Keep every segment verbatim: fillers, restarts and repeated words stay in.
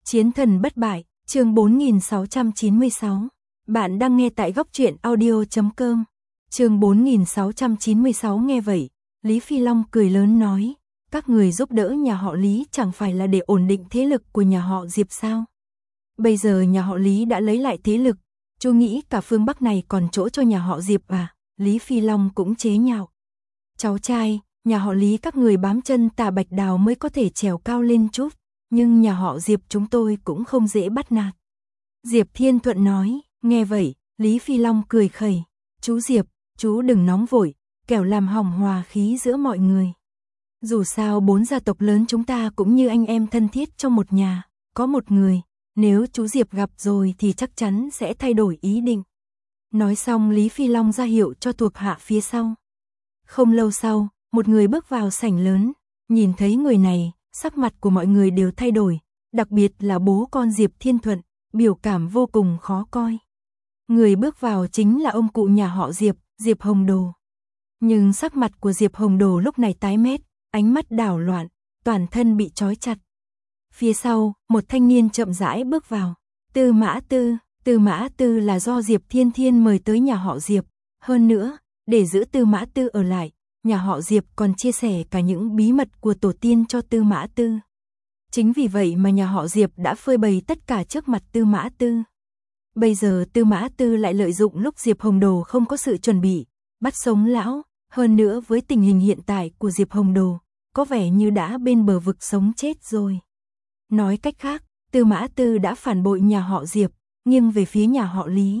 Chiến thần bất bại, chương bốn nghìn sáu trăm chín mươi sáu. Bạn đang nghe tại góc truyện audio chấm com. Chương bốn nghìn sáu trăm chín mươi sáu nghe vậy, Lý Phi Long cười lớn nói, các người giúp đỡ nhà họ Lý chẳng phải là để ổn định thế lực của nhà họ Diệp sao? Bây giờ nhà họ Lý đã lấy lại thế lực, chú nghĩ cả phương Bắc này còn chỗ cho nhà họ Diệp à? Lý Phi Long cũng chế nhạo. Cháu trai, nhà họ Lý các người bám chân Tà Bạch Đào mới có thể trèo cao lên chút, nhưng nhà họ Diệp chúng tôi cũng không dễ bắt nạt. Diệp Thiên Thuận nói, nghe vậy, Lý Phi Long cười khẩy, chú Diệp, chú đừng nóng vội, kẻo làm hỏng hòa khí giữa mọi người. Dù sao bốn gia tộc lớn chúng ta cũng như anh em thân thiết trong một nhà, có một người, nếu chú Diệp gặp rồi thì chắc chắn sẽ thay đổi ý định. Nói xong Lý Phi Long ra hiệu cho thuộc hạ phía sau. Không lâu sau, một người bước vào sảnh lớn, nhìn thấy người này, sắc mặt của mọi người đều thay đổi, đặc biệt là bố con Diệp Thiên Thuận, biểu cảm vô cùng khó coi. Người bước vào chính là ông cụ nhà họ Diệp, Diệp Hồng Đồ. Nhưng sắc mặt của Diệp Hồng Đồ lúc này tái mét, ánh mắt đảo loạn, toàn thân bị trói chặt. Phía sau, một thanh niên chậm rãi bước vào. Tư Mã Tư, Tư Mã Tư là do Diệp Thiên Thiên mời tới nhà họ Diệp. Hơn nữa, để giữ Tư Mã Tư ở lại, nhà họ Diệp còn chia sẻ cả những bí mật của tổ tiên cho Tư Mã Tư. Chính vì vậy mà nhà họ Diệp đã phơi bày tất cả trước mặt Tư Mã Tư. Bây giờ Tư Mã Tư lại lợi dụng lúc Diệp Hồng Đồ không có sự chuẩn bị, bắt sống lão. Hơn nữa với tình hình hiện tại của Diệp Hồng Đồ, có vẻ như đã bên bờ vực sống chết rồi. Nói cách khác, Tư Mã Tư đã phản bội nhà họ Diệp, nghiêng về phía nhà họ Lý.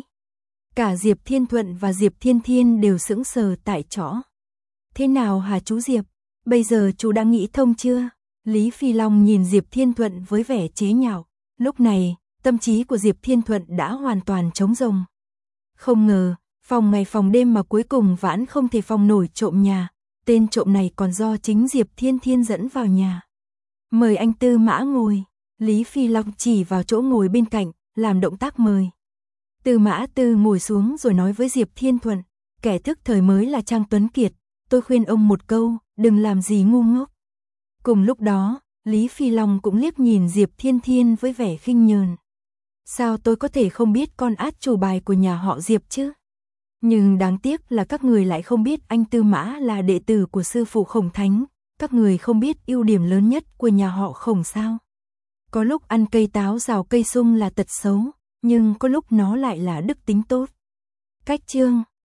Cả Diệp Thiên Thuận và Diệp Thiên Thiên đều sững sờ tại chỗ. Thế nào hả chú Diệp? Bây giờ chú đã nghĩ thông chưa? Lý Phi Long nhìn Diệp Thiên Thuận với vẻ chế nhạo. Lúc này, tâm trí của Diệp Thiên Thuận đã hoàn toàn trống rỗng. Không ngờ, phòng ngày phòng đêm mà cuối cùng vẫn không thể phòng nổi trộm nhà. Tên trộm này còn do chính Diệp Thiên Thiên dẫn vào nhà. Mời anh Tư Mã ngồi. Lý Phi Long chỉ vào chỗ ngồi bên cạnh, làm động tác mời. Tư Mã Tư ngồi xuống rồi nói với Diệp Thiên Thuận, kẻ thức thời mới là Trang Tuấn Kiệt, tôi khuyên ông một câu, đừng làm gì ngu ngốc. Cùng lúc đó, Lý Phi Long cũng liếc nhìn Diệp Thiên Thiên với vẻ khinh nhờn. Sao tôi có thể không biết con át chủ bài của nhà họ Diệp chứ? Nhưng đáng tiếc là các người lại không biết anh Tư Mã là đệ tử của sư phụ Khổng Thánh, các người không biết ưu điểm lớn nhất của nhà họ Khổng sao? Có lúc ăn cây táo rào cây sung là tật xấu, nhưng có lúc nó lại là đức tính tốt. Cách chương